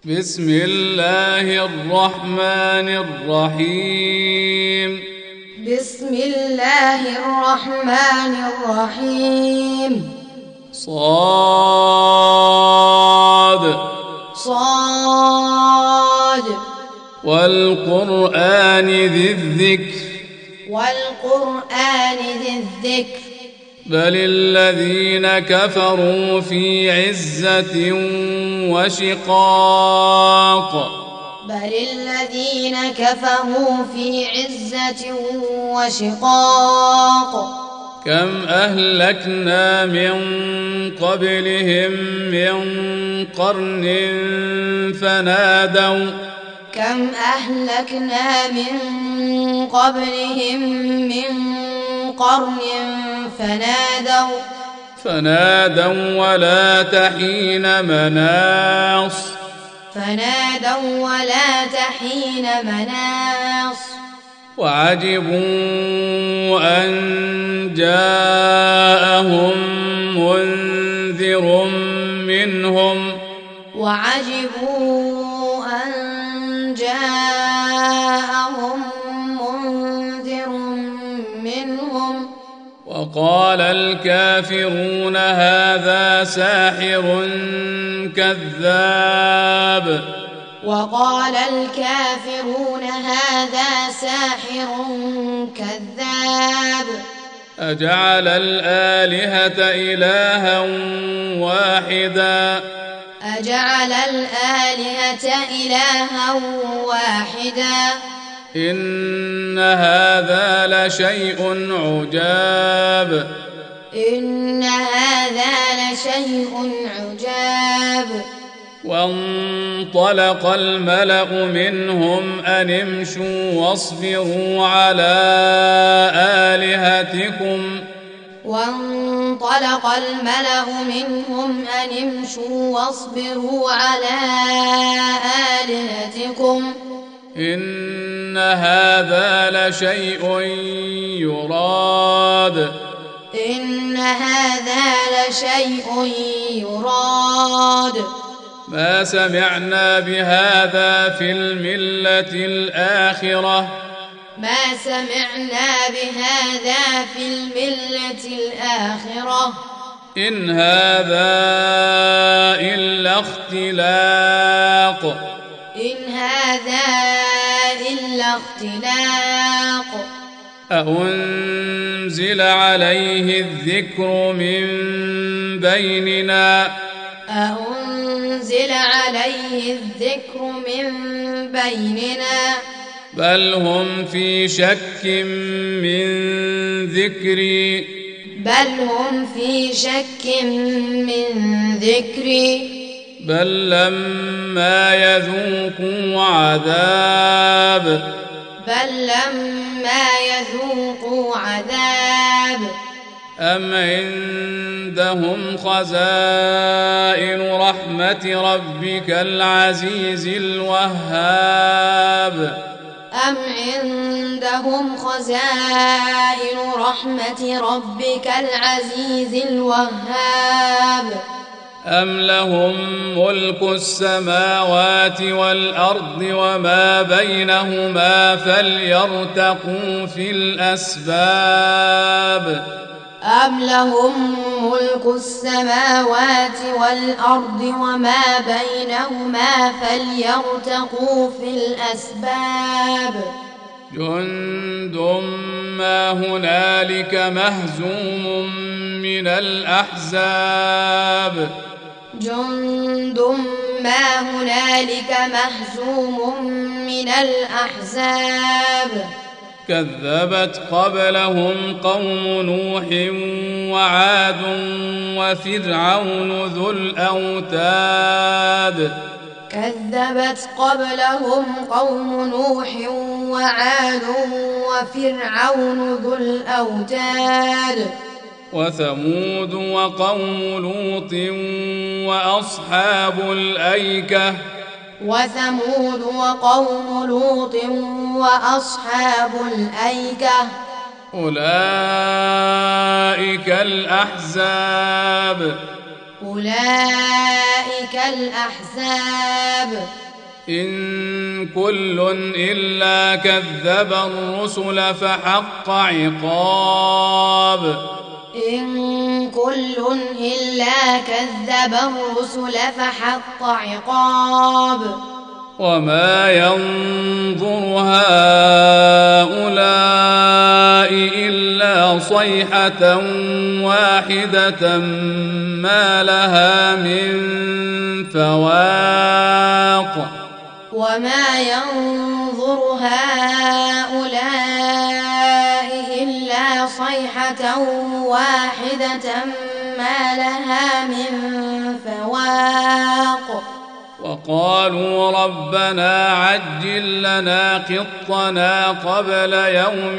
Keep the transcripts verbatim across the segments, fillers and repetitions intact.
بسم الله الرحمن الرحيم بسم الله الرحمن الرحيم صاد صاد والقرآن ذي الذكر والقرآن ذي الذكر بل الذين كفروا في عزة وشقاق بل الذين كفروا في عزة وشقاق كم أهلكنا من قبلهم من قرن فنادوا كم أهلكنا من قبلهم من قرن فنادوا فنادوا ولا تحين مناص فنادوا ولا تحين مناص وعجبوا أن جاءهم منذر منهم وعجبوا أن جاءهم منذر منهم وقال الكافرون هذا ساحر كذاب وقال الكافرون هذا ساحر كذاب أجعل الآلهة إلها واحدا أجعل الآلهة إلها واحدا إن هذا لشيء عجاب إن هذا لشيء عجاب وانطلق الملأ منهم أن امشوا واصبروا على آلهتكم وانطلق الملأ منهم أن امشوا واصبروا على آلهتكم إن هذا لشيء يراد إن هذا لشيء يراد ما سمعنا بهذا في الملة الآخرة ما سمعنا بهذا في الملة الآخرة إن هذا إلا اختلاق إن هذا إلا اختلاق أأنزل عليه الذكر من بيننا أأنزل عليه الذكر من بيننا بل هم في شك من ذكري بل هم في شك من ذكري بل لما يذوقوا عذاب بل لما يذوقوا عذاب أم عندهم خزائن رحمة ربك العزيز الوهاب أم عندهم خزائن رحمة ربك العزيز الوهاب أم لهم ملك السماوات والأرض وما بينهما فليرتقوا في الأسباب أم لهم ملك السماوات والأرض وما بينهما فليرتقوا في الأسباب جند ما هنالك مهزوم من الأحزاب جند ما هنالك مهزوم من الأحزاب كذبت قبلهم قوم نوح وعاد وفرعون ذو الأوتاد كذبت قبلهم قوم نوح وعاد وفرعون ذو الأوتاد وثمود وقوم لوط وأصحاب الأيكة وثمود وقوم لوط وأصحاب الأيكة أولئك الأحزاب أولئك الأحزاب إن كل إلا كذب الرسل فحق عقاب إن كل إلا كذب الرسل فحق عقاب وما ينظر هؤلاء إلا صيحة واحدة ما لها من فواق وما ينظر هؤلاء إلا صيحة واحدة ما لها من فواق وقالوا ربنا عجل لنا قطنا قبل يوم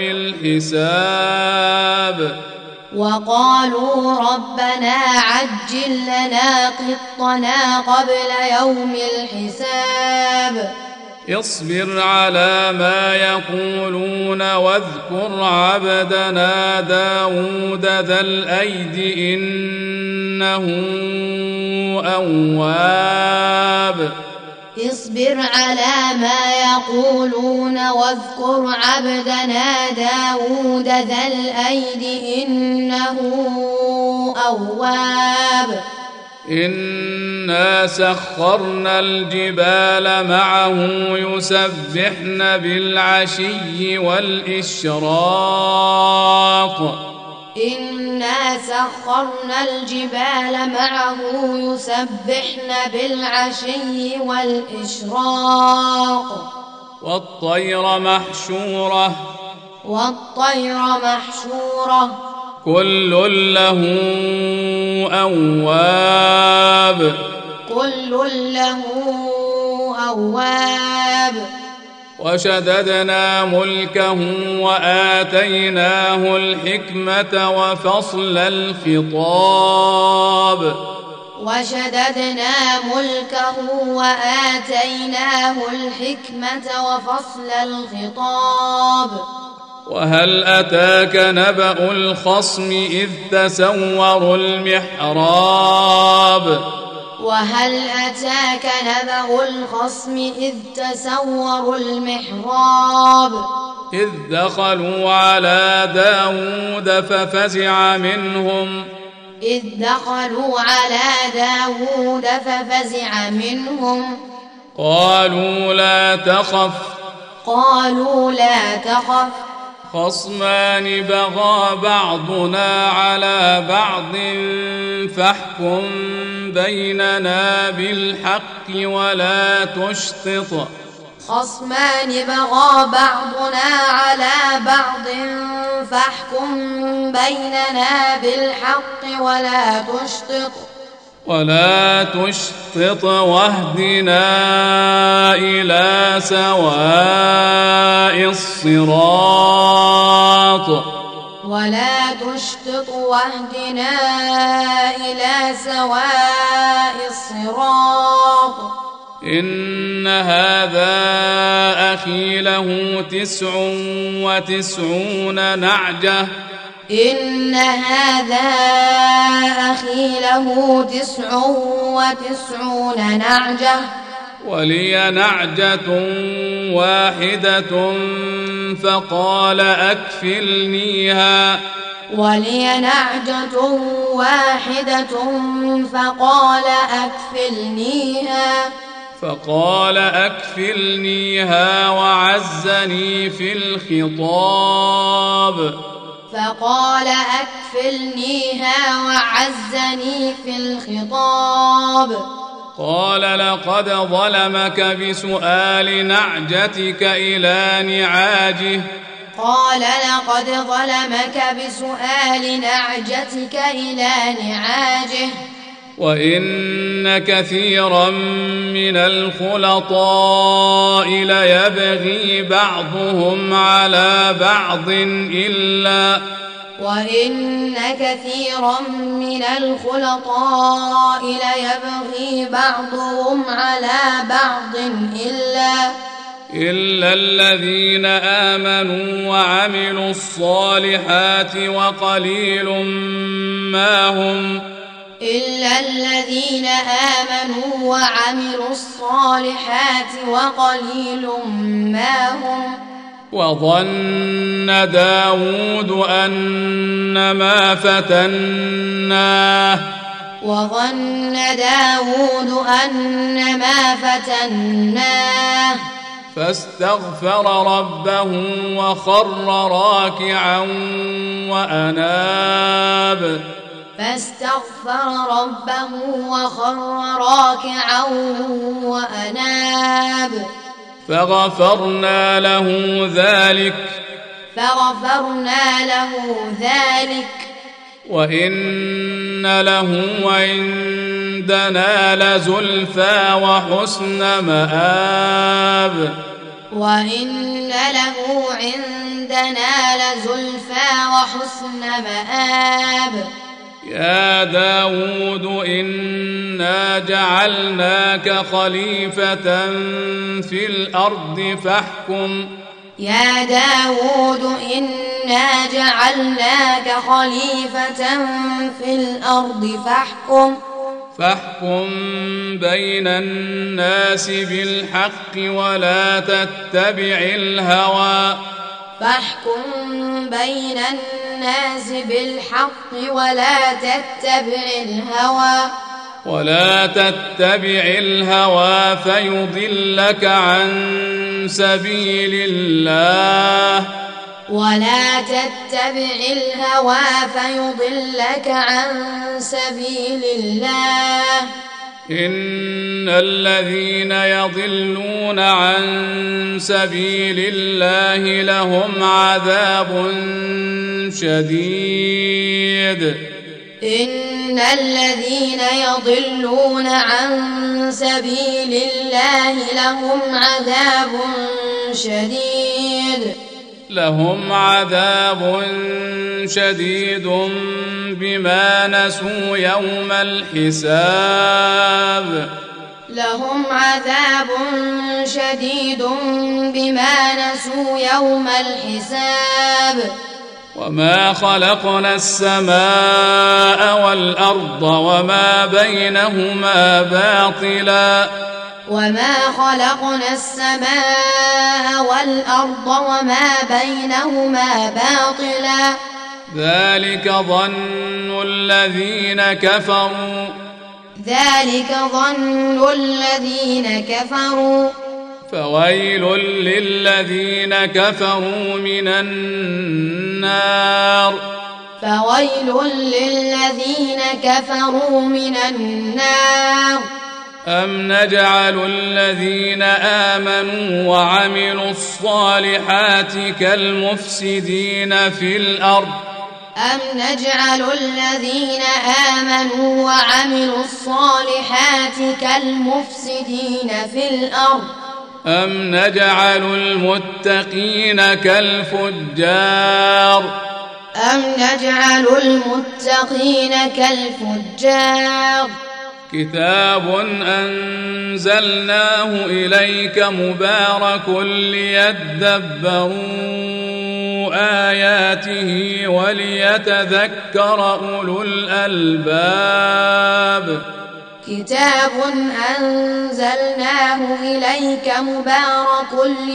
الحساب وقالوا ربنا عجل لنا قطنا قبل يوم الحساب اصبر على ما يقولون واذكر عبدنا داود ذا الأيد إنه أواب اصبر على ما يقولون واذكر عبدنا داود ذا الأيد إنه أواب إنا سخرنا الجبال معه يسبحن بالعشي والإشراق إنا سخرنا الجبال معه يسبحن بالعشي والإشراق والطير محشورة والطير محشورة كل له أواب كل له أواب وشددنا ملكه وآتيناه الحكمة وفصل الخطاب وشددنا ملكه وآتيناه الحكمة وفصل الخطاب وهل أتاك نبأ الخصم إذ تسوروا المحراب وهل أتاك نبأ الخصم إذ تسوروا المحراب إذ دخلوا على داود ففزع منهم إذ دخلوا على داود ففزع منهم قالوا لا تخف قالوا لا تخف خصمان بغى بعضنا على بعض فاحكم بيننا بالحق ولا تشطط خصمان بغى بعضنا على بعض فاحكم بيننا بالحق ولا تشطط ولا تشطط واهدنا إلى سواء الصراط ولا تشطط واهدنا إلى سواء الصراط إن هذا أخي له تسع وتسعون نعجة إن هذا أخي له تسع وتسعون نعجة ولي نعجة واحدة فقال أكفلنيها ولي نعجة واحدة فقال أكفلنيها فقال أكفلنيها وعزني في الخطاب فقال أكفلنيها وعزني في الخطاب قال لقد ظلمك بسؤال نعجتك إلى نعاجه قال لقد ظلمك بسؤال نعجتك إلى نعاجه وإن كثيرا من الخلطاء ليبغي بعضهم على بعض إلا وإن كثيرا من الخلطاء ليبغي بعضهم على بعض إلا إلا الذين آمنوا وعملوا الصالحات وقليل ما هم إلا الذين آمنوا وعملوا الصالحات وقليل ما هم. وظن داود أنما فتناه وظن داود أنما فتناه فاستغفر ربه وخر راكعا وأناب فاستغفر ربه وخر راكعا وأناب فغفرنا له ذلك فغفرنا له ذلك وإن له عندنا لزلفى وحسن مآب وإن له عندنا لزلفى وحسن مآب. يا داود إنا جعلناك خليفة في الأرض فاحكم يا داود إنا جعلناك خليفة في الأرض فاحكم فاحكم بين الناس بالحق ولا تتبع الهوى فاحكم بين الناس بالحق ولا تتبع الهوى ولا تتبع الهوى فيضلك عن سبيل الله ولا تتبع الهوى فيضلك عن سبيل الله. إن الذين يضلون عن سبيل الله لهم عذاب شديد إن الذين يضلون عن سبيل الله لهم عذاب شديد لهم عذاب شديد بما نسوا يوم الحساب لهم عذاب شديد بما نسوا يوم الحساب. وما خلقنا السماء والأرض وما بينهما باطلا وما خلقنا السماء والأرض وما بينهما باطلا ذلك ظن الذين كفروا ذلك ظن الذين كفروا فويل للذين كفروا من النار فويل للذين كفروا من النار. أم نجعل الذين آمنوا وعملوا الصالحات كالمفسدين في الأرض أم نجعل الذين آمنوا وعملوا الصالحات كالمفسدين في الأرض أم نجعل المتقين كالفجار أم نجعل المتقين كالفجار. كتاب أنزلناه إليك مبارك ليدبروا آياته وليتذكر أولو الألباب. كتاب أنزلناه إليك مبارك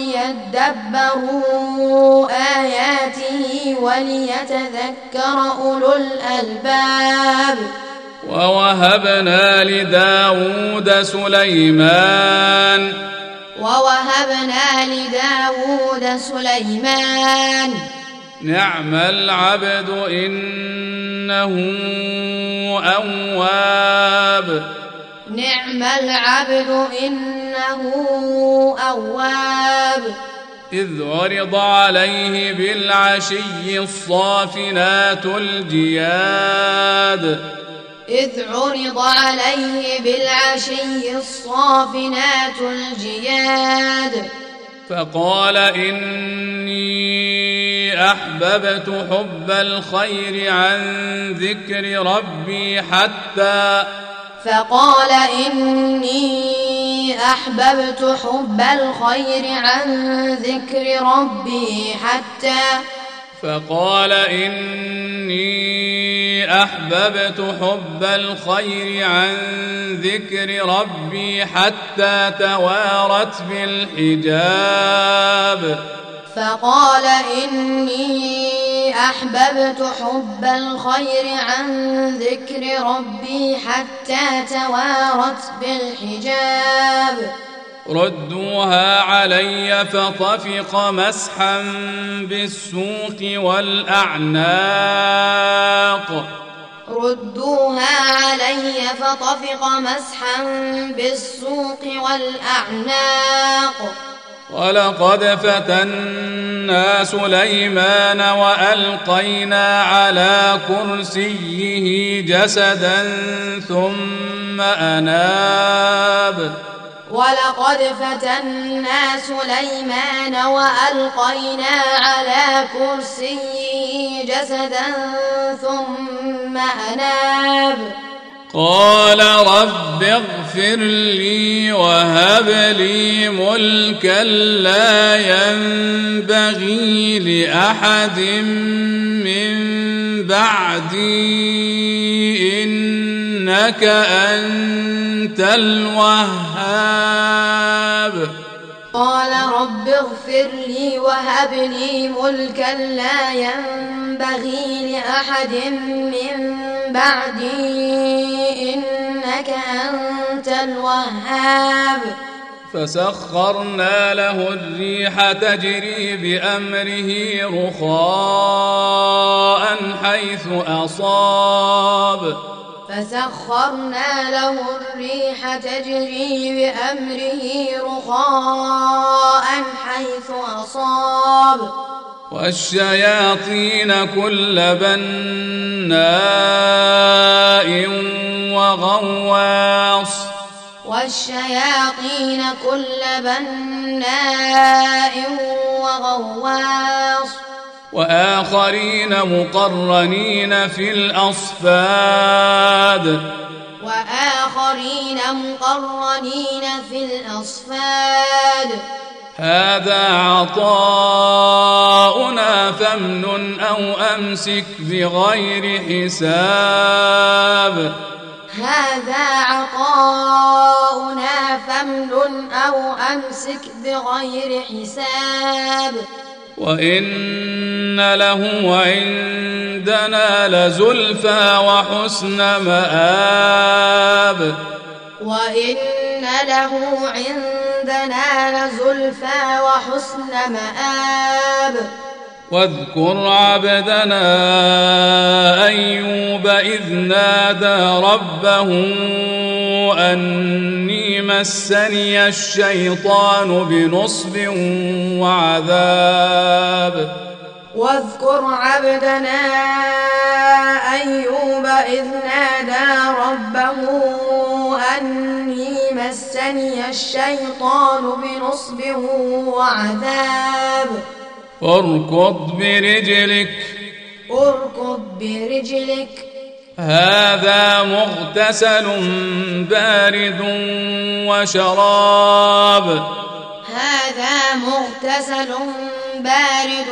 ليدبروا آياته وليتذكر أولو الألباب. ووهبنا لداود سليمان ووهبنا لداود سليمان نعم العبد إنه أواب نعم العبد إنه أواب. إذ عرض عليه بالعشي الصافنات الجياد إذ عرض عليه بالعشي الصافنات الجياد فقال إني أحببت حب الخير عن ذكر ربي حتى فقال إني أحببت حب الخير عن ذكر ربي حتى فقال إني أحببت حب الخير عن ذكر ربي حتى توارت بالحجاب فقال إني أحببت حب الخير عن ذكر ربي حتى توارت بالحجاب ردوها علي فطفق مسحا بالسوق والأعناق ردوها علي فطفق مسحا بالسوق والأعناق ولقد فتنا سليمان وألقينا على كرسيه جسدا ثم أناب ولقد فتنا سليمان وألقينا على كرسيه جسدا ثم أناب قال رب اغفر لي وهب لي ملكا لا ينبغي لأحد من بعدي إنك أنت الوهاب قال رب اغفر لي وهب لي ملكا لا ينبغي لأحد من بعدي إنك أنت الوهاب فسخرنا له الريح تجري بأمره رخاء حيث أصاب فسخرنا له الريح تجري بأمره رخاء حيث أصاب والشياطين كل بناء وغواص والشياطين كل بناء وغواص وآخرين مقرنين في الأصفاد وآخرين مقرنين في الأصفاد هذا عطاؤنا فامنن أو أمسك بغير حساب هذا عطاؤنا فامنن أو أمسك بغير حساب وإن له عندنا لزلفى وحسن مآب وإن له عندنا لزلفى وحسن مآب واذكر عبدنا أيوب إذ نادى ربه أني مسني الشيطان بنصب وعذاب واذكر عبدنا أيوب إذ نادى ربه أني مسني الشيطان بنصب وعذاب اركض برجلك اركض برجلك هذا مغتسل بارد وشراب هذا مغتسل بارد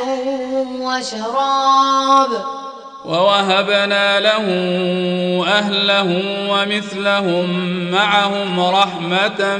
وشراب ووهبنا له أهله ومثلهم معهم رحمة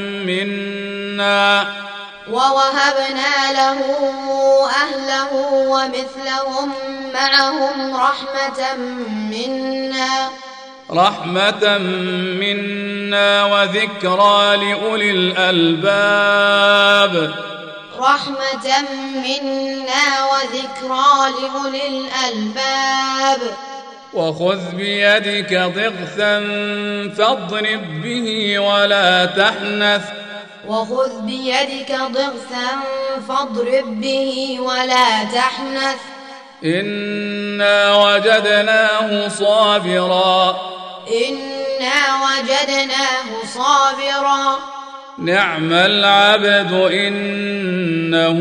منا ووهبنا له أهله ومثلهم معهم رحمة منا رحمة منا وذكرى لأولي الألباب رحمة منا وذكرى لأولي الألباب وخذ بيدك ضغثا فاضرب به ولا تحنث وخذ بيدك ضغثا فاضرب به ولا تحنث إنا وجدناه صابرا إنا وجدناه صابرا نعم العبد إنه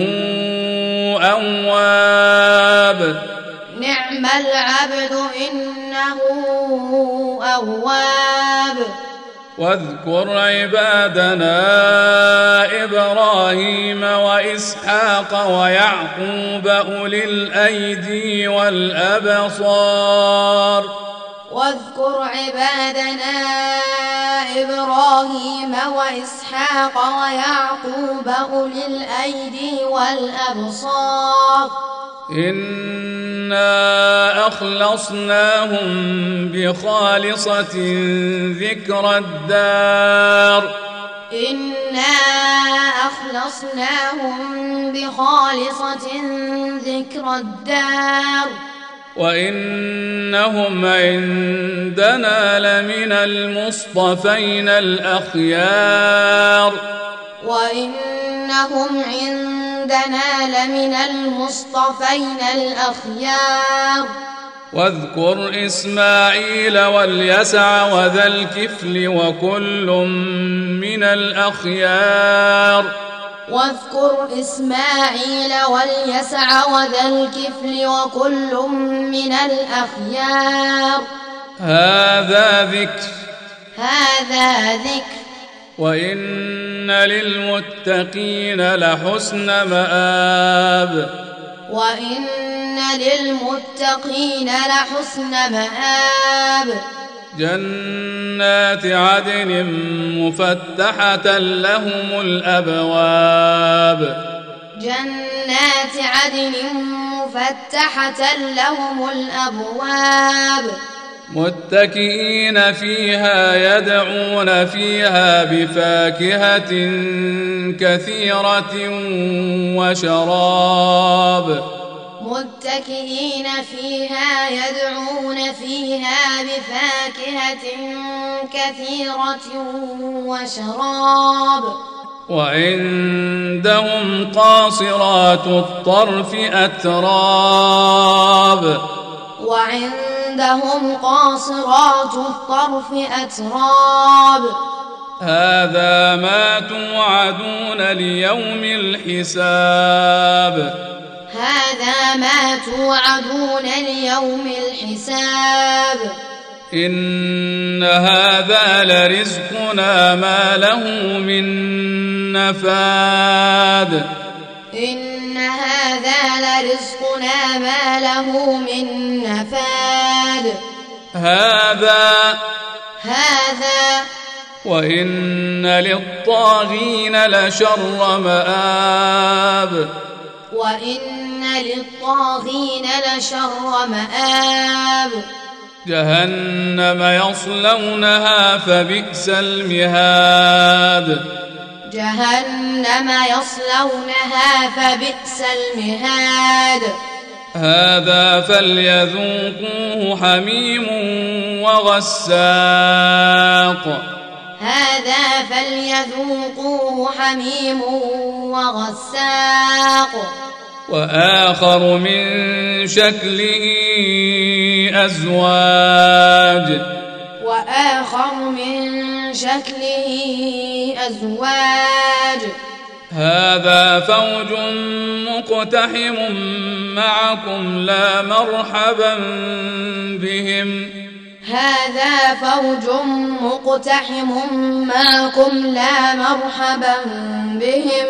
أواب نعم العبد إنه أواب واذكر عبادنا إبراهيم وإسحاق وإسحاق ويعقوب أولي الأيدي والأبصار. واذكر عبادنا إبراهيم وإسحاق ويعقوب أولي الأيدي والأبصار. إنا أخلصناهم بخالصة ذكر الدار. إنا أخلصناهم بخالصة ذكر الدار. وإنهم عندنا لمن المصطفين الأخيار. وإنهم عندنا لمن المصطفين الأخيار. واذكر إسماعيل واليسع وذا الكفل وكل من الأخيار. واذكر إسماعيل واليسع وذا الكفل وكل من الأخيار. هذا ذكر هذا ذكر. وإن للمتقين لحسن مآب. وإن للمتقين لحسن مآب. جنات عدن مفتحة لهم الأبواب. جنات عدن مفتحة لهم الأبواب. متكئين فيها يدعون فيها بفاكهة كثيرة وشراب. متكئين فيها يدعون فيها بفاكهة كثيرة وشراب. وعندهم قاصرات الطرف أتراب. وعندهم قاصرات الطرف أتراب. هذا ما توعدون ليوم الحساب. هذا ما توعدون ليوم الحساب. إن هذا لرزقنا ما له من نفاد. إن هذا لرزقنا ما له من نفاد. هذا هذا. وإن للطاغين لشر مآب. وإن للطاغين لشر مآب. جهنم يصلونها فبئس المهاد. جهنم يصلونها فبئس المهاد. هذا فليذوقوه حميم وغساق. هذا فليذوقوه حميم وغساق. وآخر من شكله أزواج. وآخر من شكله أزواج. هذا فوج مقتحم معكم لا مرحبا بهم. هذا فوج مقتحم معكم لا مرحبا بهم.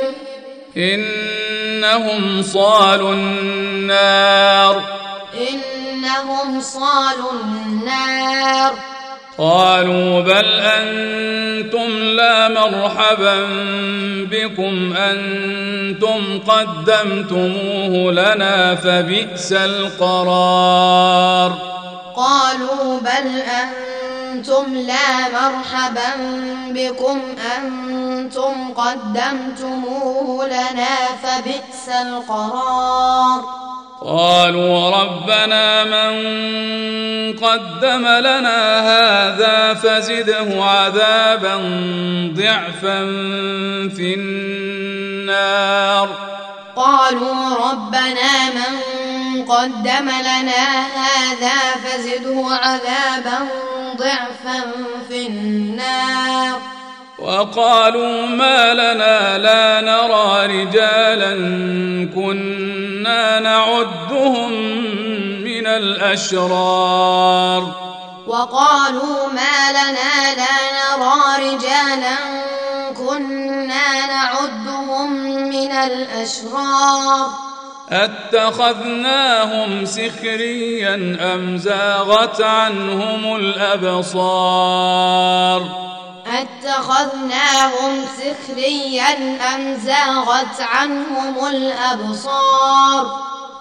إنهم صالوا النار. إنهم صالوا النار. قالوا بل أنتم لا مرحبا بكم أنتم قدمتموه لنا فبئس القرار. قالوا بل أنتم لا مرحبا بكم أنتم قدمتموه لنا فبئس القرار. قالوا ربنا من قدم لنا هذا فزده عذابا ضعفا في النار. قالوا ربنا من قدم لنا هذا فزده عذابا ضعفا في النار. وقالوا ما لنا لا نرى رجالا كنا نعدهم من الأشرار. وقالوا ما لنا لا نرى رجالا كنا نعدهم من الأشرار أتخذناهم سخريا أم زاغت عنهم الأبصار أتخذناهم سخريا أم زاغت عنهم الأبصار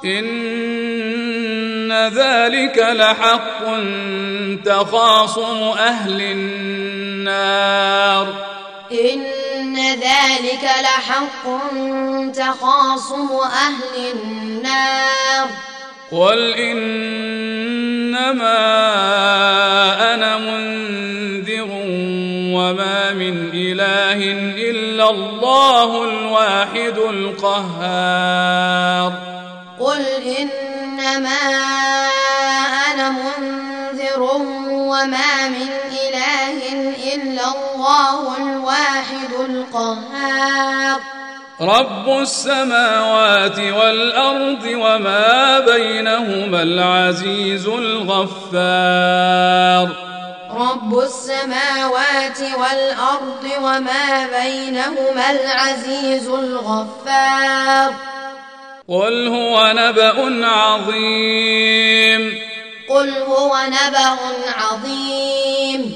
إن ذلك لحق تخاصم أهل النار إن ذلك لحق تخاصم أهل النار قل إنما أنا منذر وما من إله إلا الله الواحد القهار قل إنما أنا منذر وما من إله إلا الله الواحد القهار رب السماوات والأرض وما بينهما العزيز الغفار رب السماوات والأرض وما بينهما العزيز الغفار قل هو نبأ عظيم قل هو نبأ عظيم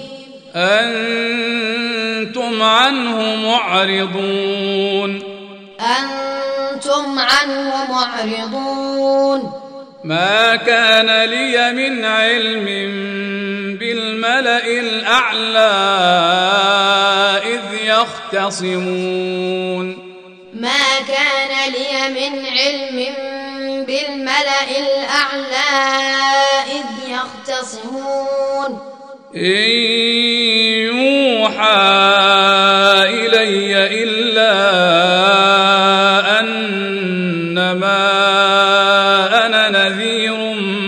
أنتم عنه معرضون أنتم عنه معرضون ما كان لي من علم بالملأ الأعلى إذ يختصمون ما كان لي من علم بالملأ الأعلى إذ يختصمون إن يوحى إلي إلا أنما أنا نذير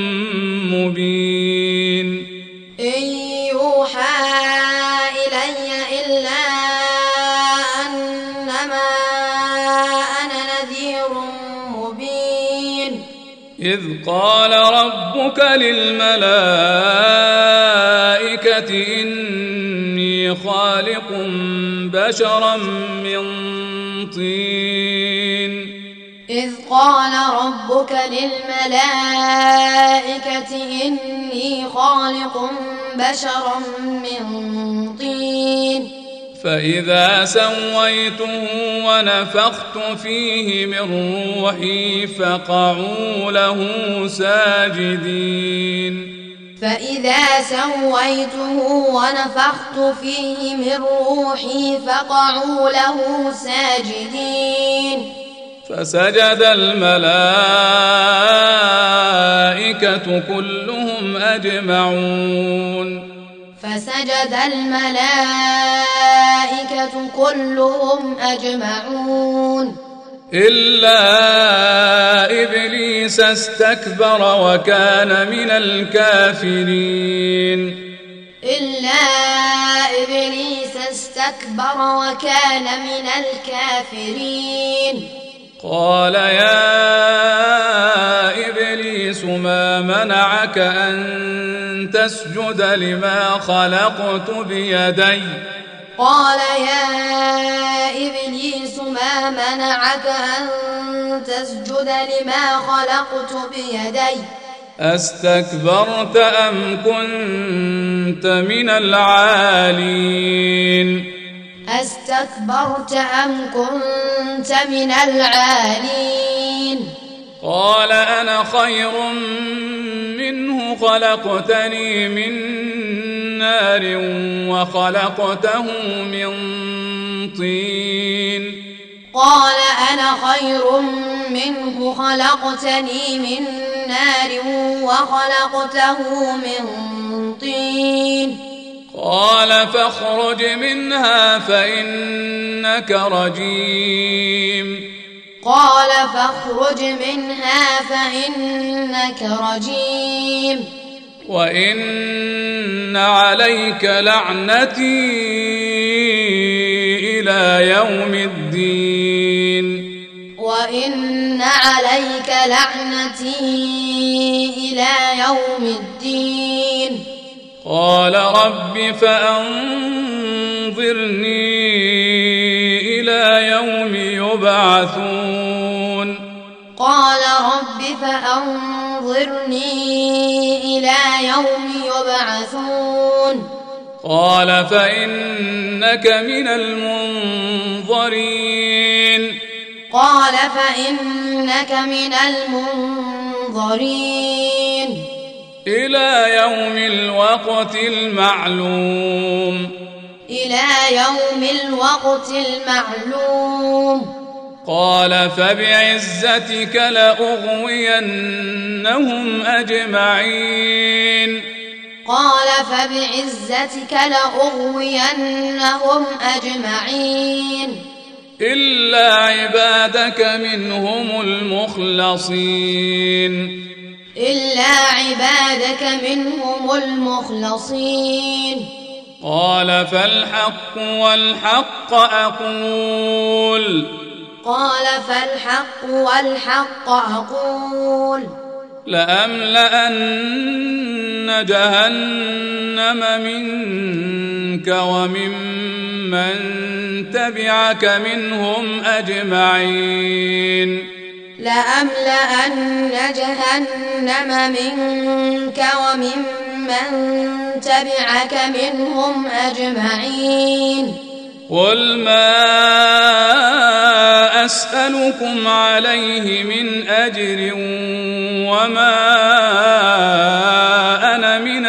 مبين إن يوحى إلي إلا أنما أنا نذير مبين إذ قال ربك للملائكة إني خالق بشرا من طين إذ قال ربك للملائكة إني خالق بشرا من طين فإذا سويته ونفخت فيه من روحي فقعوا له ساجدين فإذا سويته ونفخت فيه من روحي فقعوا له ساجدين فسجد الملائكة كلهم أجمعون فسجد الملائكة كلهم أجمعون إلا إبليس استكبر وكان من الكافرين إلا إبليس استكبر وكان من الكافرين قال يا إبليس ما منعك أن تسجد لما خلقت بيدي قال يا إبليس ما منعك أن تسجد لما خلقت بيدي أستكبرت أم كنت من العالين أستكبرت أم كنت من العالين قال أنا خير منه خلقتني من نار وخلقته من طين قال أنا خير منه خلقتني من نار وخلقته من طين قال فاخرج منها فإنك رجيم قال فاخرج منها فإنك رجيم وإن عليك لعنتي إلى يوم الدين وإن عليك لعنتي إلى يوم الدين قال رب فأنظرني إلى إلى يوم يبعثون قال رب فأنظرني إلى يوم يبعثون قال فإنك من المنظرين قال فإنك من المنظرين إلى يوم الوقت المعلوم إلى يوم الوقت المعلوم قال فبعزتك لأغوينهم أجمعين قال فبعزتك لأغوينهم أجمعين إلا عبادك منهم المخلصين إلا عبادك منهم المخلصين قال فالحق والحق أقول قال فالحق والحق أقول لأملأن جهنم منك وممن تبعك منهم أجمعين لأملأن جهنم منك وممن تبعك منهم أجمعين قل ما أسألكم عليه من أجر وما أنا من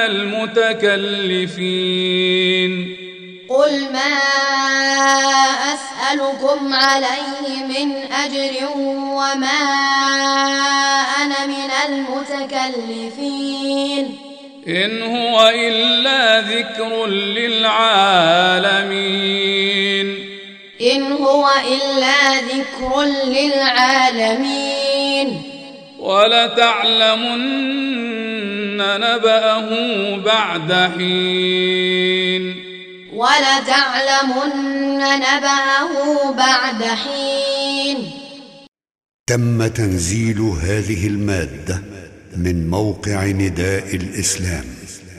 المتكلفين قل ما أسألكم عليه من أجر وما أنا من المتكلفين إن هو إلا ذكر للعالمين إن هو إلا ذكر للعالمين ولتعلمن نبأه بعد حين ولتعلمن نبأه بعد حين. تم تنزيل هذه المادة من موقع نداء الإسلام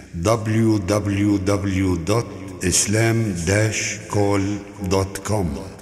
دبليو دبليو دبليو دوت إسلام داش كول دوت كوم.